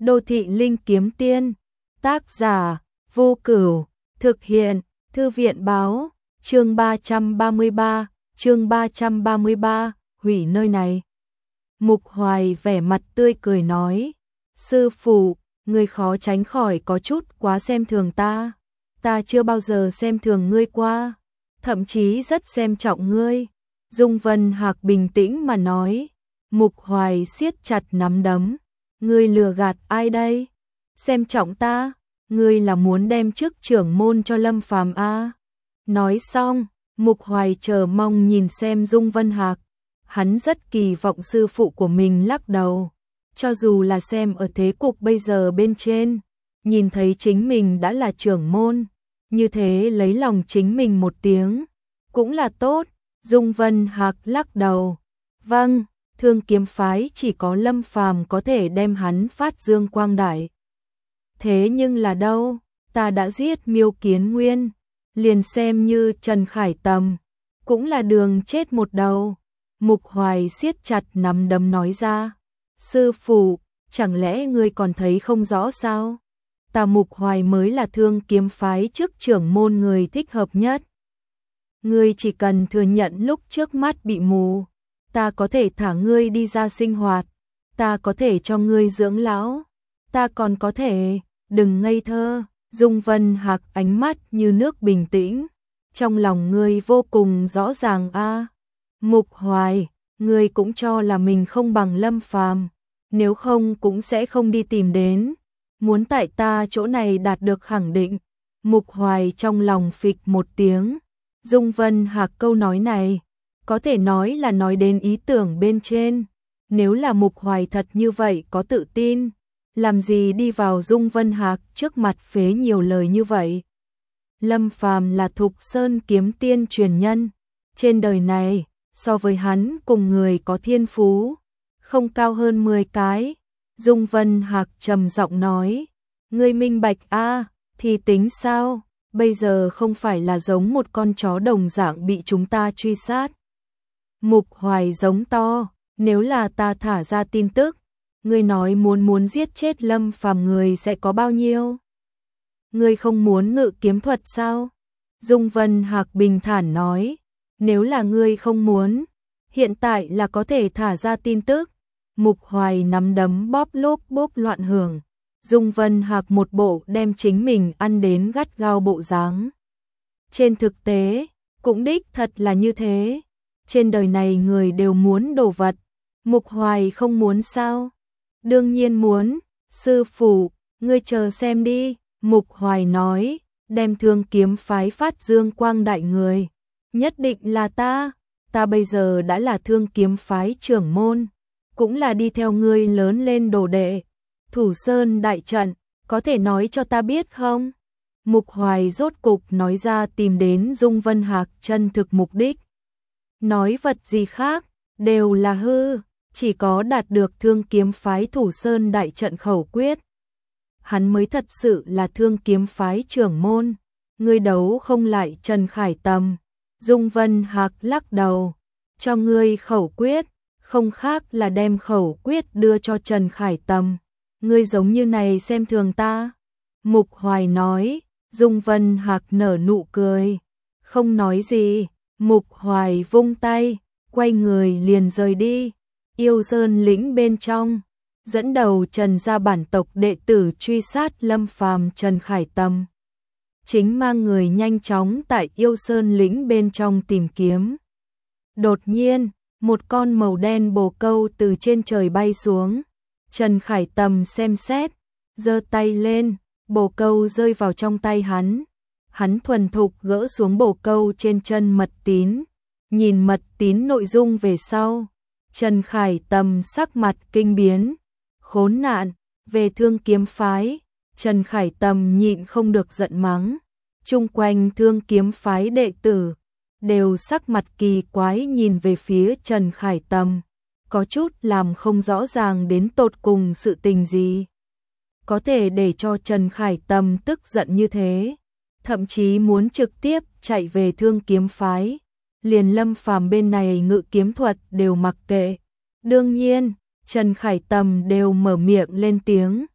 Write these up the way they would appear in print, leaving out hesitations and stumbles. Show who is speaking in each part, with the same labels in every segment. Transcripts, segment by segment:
Speaker 1: Đô thị linh kiếm tiên, tác giả, Vô Cửu, thực hiện, Thư viện báo, chương 333, hủy nơi này. Mục Hoài vẻ mặt tươi cười nói, sư phụ, ngươi khó tránh khỏi có chút quá xem thường ta. Ta chưa bao giờ xem thường ngươi qua, thậm chí rất xem trọng ngươi. Dung Vân Hạc bình tĩnh mà nói. Mục Hoài siết chặt nắm đấm. Ngươi lừa gạt ai đây? Xem trọng ta? Ngươi là muốn đem chức trưởng môn cho Lâm Phàm a? Nói xong, Mục Hoài chờ mong nhìn xem Dung Vân Hạc. Hắn rất kỳ vọng sư phụ của mình lắc đầu. Cho dù là xem ở thế cục bây giờ bên trên, nhìn thấy chính mình đã là trưởng môn, như thế lấy lòng chính mình một tiếng, cũng là tốt. Dung Vân Hạc lắc đầu. Vâng, Thương Kiếm phái chỉ có Lâm Phàm có thể đem hắn phát dương quang đại. Thế nhưng là đâu, ta đã giết Miêu Kiến Nguyên, liền xem như Trần Khải Tầm, cũng là đường chết một đầu. Mục Hoài siết chặt nắm đấm nói ra. Sư phụ, chẳng lẽ ngươi còn thấy không rõ sao? Ta Mục Hoài mới là Thương Kiếm phái chức trưởng môn người thích hợp nhất. Ngươi chỉ cần thừa nhận lúc trước mắt bị mù, ta có thể thả ngươi đi ra sinh hoạt, ta có thể cho ngươi dưỡng lão, ta còn có thể, đừng ngây thơ. Dung Vân Hạc ánh mắt như nước bình tĩnh, trong lòng ngươi vô cùng rõ ràng a. Mục Hoài, ngươi cũng cho là mình không bằng Lâm Phàm, nếu không cũng sẽ không đi tìm đến, muốn tại ta chỗ này đạt được khẳng định. Mục Hoài trong lòng phịch một tiếng. Dung Vân Hạc câu nói này, có thể nói là nói đến ý tưởng bên trên. Nếu là Mục Hoài thật như vậy có tự tin, làm gì đi vào Dung Vân Hạc trước mặt phế nhiều lời như vậy. Lâm Phàm là Thục Sơn kiếm tiên truyền nhân, trên đời này, so với hắn cùng người có thiên phú, không cao hơn 10 cái. Dung Vân Hạc trầm giọng nói, ngươi minh bạch a, thì tính sao, bây giờ không phải là giống một con chó đồng dạng bị chúng ta truy sát. Mục Hoài giống to, nếu là ta thả ra tin tức, ngươi nói muốn giết chết Lâm Phàm người sẽ có bao nhiêu? Ngươi không muốn ngự kiếm thuật sao? Dung Vân Hạc bình thản nói, nếu là ngươi không muốn, hiện tại là có thể thả ra tin tức. Mục Hoài nắm đấm bóp lốp bốp loạn hưởng. Dung Vân Hạc một bộ đem chính mình ăn đến gắt gao bộ dáng. Trên thực tế, cũng đích thật là như thế. Trên đời này người đều muốn đồ vật. Mục Hoài không muốn sao? Đương nhiên muốn. Sư phụ, ngươi chờ xem đi. Mục Hoài nói, đem Thương Kiếm phái phát dương quang đại người. Nhất định là ta. Ta bây giờ đã là Thương Kiếm phái trưởng môn, cũng là đi theo ngươi lớn lên đồ đệ. Thủ Sơn đại trận, có thể nói cho ta biết không? Mục Hoài rốt cục nói ra tìm đến Dung Vân Hạc chân thực mục đích. Nói vật gì khác, đều là hư, chỉ có đạt được Thương Kiếm phái Thủ Sơn đại trận khẩu quyết, hắn mới thật sự là Thương Kiếm phái trưởng môn. Ngươi đấu không lại Trần Khải Tầm. Dung Vân Hạc lắc đầu, cho ngươi khẩu quyết, không khác là đem khẩu quyết đưa cho Trần Khải Tầm. Ngươi giống như này xem thường ta. Mục Hoài nói. Dung Vân Hạc nở nụ cười, không nói gì. Mục Hoài vung tay, quay người liền rời đi. Yêu Sơn lĩnh bên trong, dẫn đầu Trần gia bản tộc đệ tử truy sát Lâm Phàm. Trần Khải Tầm chính mang người nhanh chóng tại Yêu Sơn lĩnh bên trong tìm kiếm. Đột nhiên, một con màu đen bồ câu từ trên trời bay xuống. Trần Khải Tầm xem xét, giơ tay lên, bồ câu rơi vào trong tay hắn. Hắn thuần thục gỡ xuống bồ câu trên chân mật tín, nhìn mật tín nội dung về sau. Trần Khải Tầm sắc mặt kinh biến, khốn nạn, về Thương Kiếm phái. Trần Khải Tầm nhịn không được giận mắng. Chung quanh Thương Kiếm phái đệ tử đều sắc mặt kỳ quái nhìn về phía Trần Khải Tầm, có chút làm không rõ ràng đến tột cùng sự tình gì có thể để cho Trần Khải Tầm tức giận như thế, thậm chí muốn trực tiếp chạy về Thương Kiếm phái. Liền Lâm Phàm bên này ngự kiếm thuật đều mặc kệ. Đương nhiên, Trần Khải Tầm đều mở miệng lên tiếng,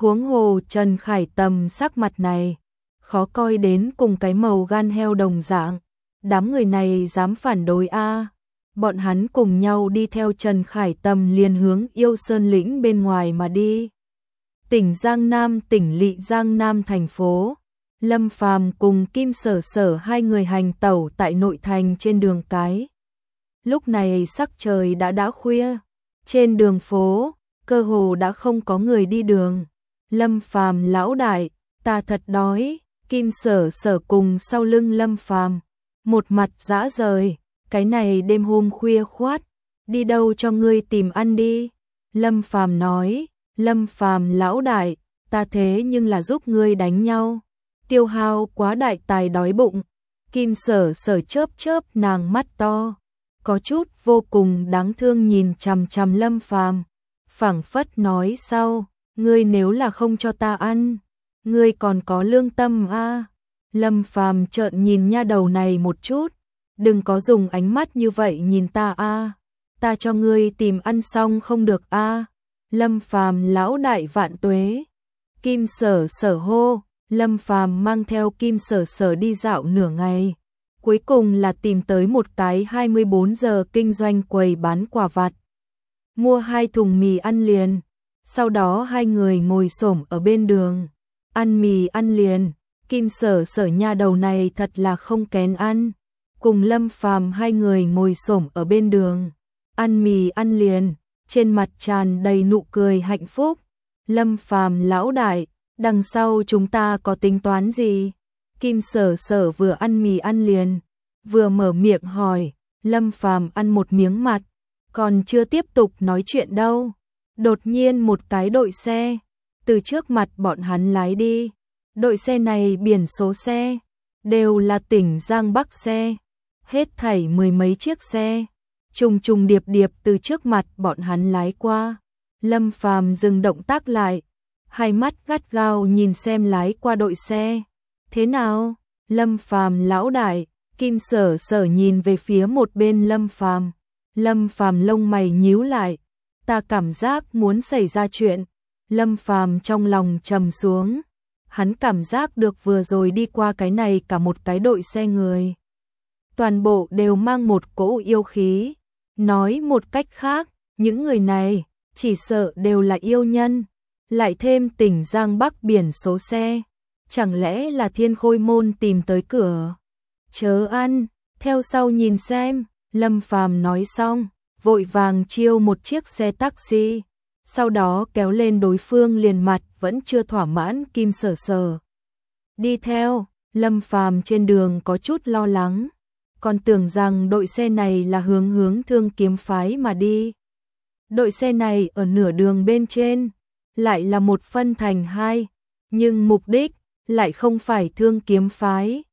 Speaker 1: Huống hồ Trần Khải Tầm sắc mặt này, khó coi đến cùng cái màu gan heo đồng dạng. Đám người này dám phản đối a? Bọn hắn cùng nhau đi theo Trần Khải Tầm liền hướng Yêu Sơn lĩnh bên ngoài mà đi. Tỉnh Giang Nam, tỉnh Lỵ Giang Nam thành phố. Lâm Phàm cùng Kim Sở Sở hai người hành tẩu tại nội thành trên đường cái. Lúc này sắc trời đã khuya, trên đường phố cơ hồ đã không có người đi đường. Lâm Phàm lão đại, ta thật đói. Kim Sở Sở cùng sau lưng Lâm Phàm, một mặt dã rời, cái này đêm hôm khuya khoát, đi đâu cho ngươi tìm ăn đi. Lâm Phàm nói, Lâm Phàm lão đại, ta thế nhưng là giúp ngươi đánh nhau, tiêu hao quá đại tài đói bụng. Kim Sở Sở chớp chớp nàng mắt to, có chút vô cùng đáng thương nhìn chằm chằm Lâm Phàm, phảng phất nói sau, ngươi nếu là không cho ta ăn, ngươi còn có lương tâm a? Lâm Phàm trợn nhìn nha đầu này một chút, đừng có dùng ánh mắt như vậy nhìn ta a, ta cho ngươi tìm ăn xong không được a? Lâm Phàm lão đại vạn tuế. Kim Sở Sở hô. Lâm Phàm mang theo Kim Sở Sở đi dạo nửa ngày, cuối cùng là tìm tới một cái 24 giờ kinh doanh quầy bán quà vặt. Mua 2 thùng mì ăn liền, sau đó hai người ngồi xổm ở bên đường, ăn mì ăn liền. Kim Sở Sở nha đầu này thật là không kén ăn, cùng Lâm Phàm hai người ngồi xổm ở bên đường, ăn mì ăn liền, trên mặt tràn đầy nụ cười hạnh phúc. Lâm Phàm lão đại, đằng sau chúng ta có tính toán gì? Kim Sở Sở vừa ăn mì ăn liền, vừa mở miệng hỏi. Lâm Phàm ăn một miếng mặt, còn chưa tiếp tục nói chuyện đâu, đột nhiên một cái đội xe từ trước mặt bọn hắn lái đi. Đội xe này biển số xe đều là tỉnh Giang Bắc xe, hết thảy 10 mấy chiếc xe, trùng trùng điệp điệp từ trước mặt bọn hắn lái qua. Lâm Phàm dừng động tác lại, hai mắt gắt gao nhìn xem lái qua đội xe. Thế nào? Lâm Phàm lão đại. Kim Sở Sở nhìn về phía một bên Lâm Phàm. Lâm Phàm lông mày nhíu lại, ta cảm giác muốn xảy ra chuyện. Lâm Phàm trong lòng trầm xuống, hắn cảm giác được vừa rồi đi qua cái này cả một cái đội xe người, toàn bộ đều mang một cỗ yêu khí. Nói một cách khác, những người này chỉ sợ đều là yêu nhân, lại thêm tỉnh Giang Bắc biển số xe, chẳng lẽ là Thiên Khôi môn tìm tới cửa? Chớ ăn, theo sau nhìn xem. Lâm Phàm nói xong, vội vàng chiêu một chiếc xe taxi, sau đó kéo lên đối phương liền mặt vẫn chưa thỏa mãn Kim Sở Sở. Đi theo. Lâm Phàm trên đường có chút lo lắng, còn tưởng rằng đội xe này là hướng Thương Kiếm phái mà đi. Đội xe này ở nửa đường bên trên, lại là một phân thành hai, nhưng mục đích lại không phải Thương Kiếm phái.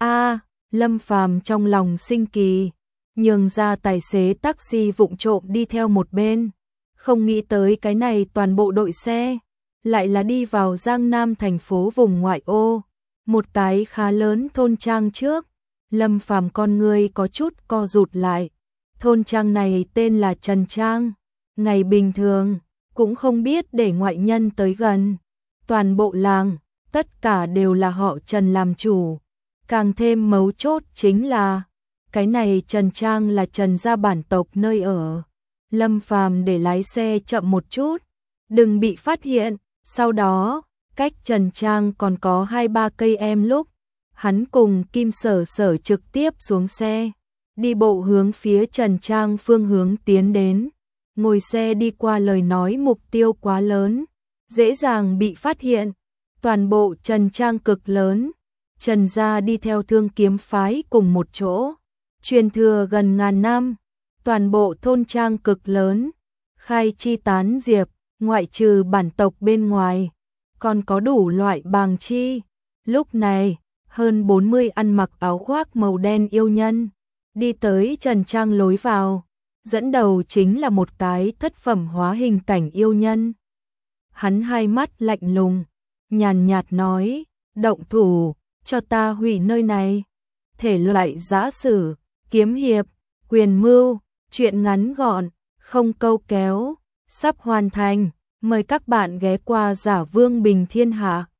Speaker 1: Lâm Phàm trong lòng sinh kỳ, nhường ra tài xế taxi vụng trộm đi theo một bên, không nghĩ tới cái này toàn bộ đội xe lại là đi vào Giang Nam thành phố vùng ngoại ô, một cái khá lớn thôn trang trước. Lâm Phàm con người có chút co rụt lại. Thôn trang này tên là Trần Trang, ngày bình thường cũng không biết để ngoại nhân tới gần. Toàn bộ làng tất cả đều là họ Trần làm chủ. Càng thêm mấu chốt chính là cái này Trần Trang là Trần gia bản tộc nơi ở. Lâm Phàm để lái xe chậm một chút, đừng bị phát hiện. Sau đó, cách Trần Trang còn có 2-3 cây em lúc, hắn cùng Kim Sở Sở trực tiếp xuống xe, đi bộ hướng phía Trần Trang phương hướng tiến đến. Ngồi xe đi qua lời nói mục tiêu quá lớn, dễ dàng bị phát hiện. Toàn bộ Trần Trang cực lớn, Trần gia đi theo Thương Kiếm phái cùng một chỗ, truyền thừa gần ngàn năm. Toàn bộ thôn trang cực lớn, khai chi tán diệp, ngoại trừ bản tộc bên ngoài, còn có đủ loại bàng chi. Lúc này, hơn 40 ăn mặc áo khoác màu đen yêu nhân đi tới Trần Trang lối vào, dẫn đầu chính là một cái thất phẩm hóa hình cảnh yêu nhân. Hắn hai mắt lạnh lùng, nhàn nhạt nói, động thủ, cho ta hủy nơi này. Thể loại giã sử, kiếm hiệp, quyền mưu, chuyện ngắn gọn, không câu kéo, sắp hoàn thành. Mời các bạn ghé qua Giả Vương Bình Thiên Hạ.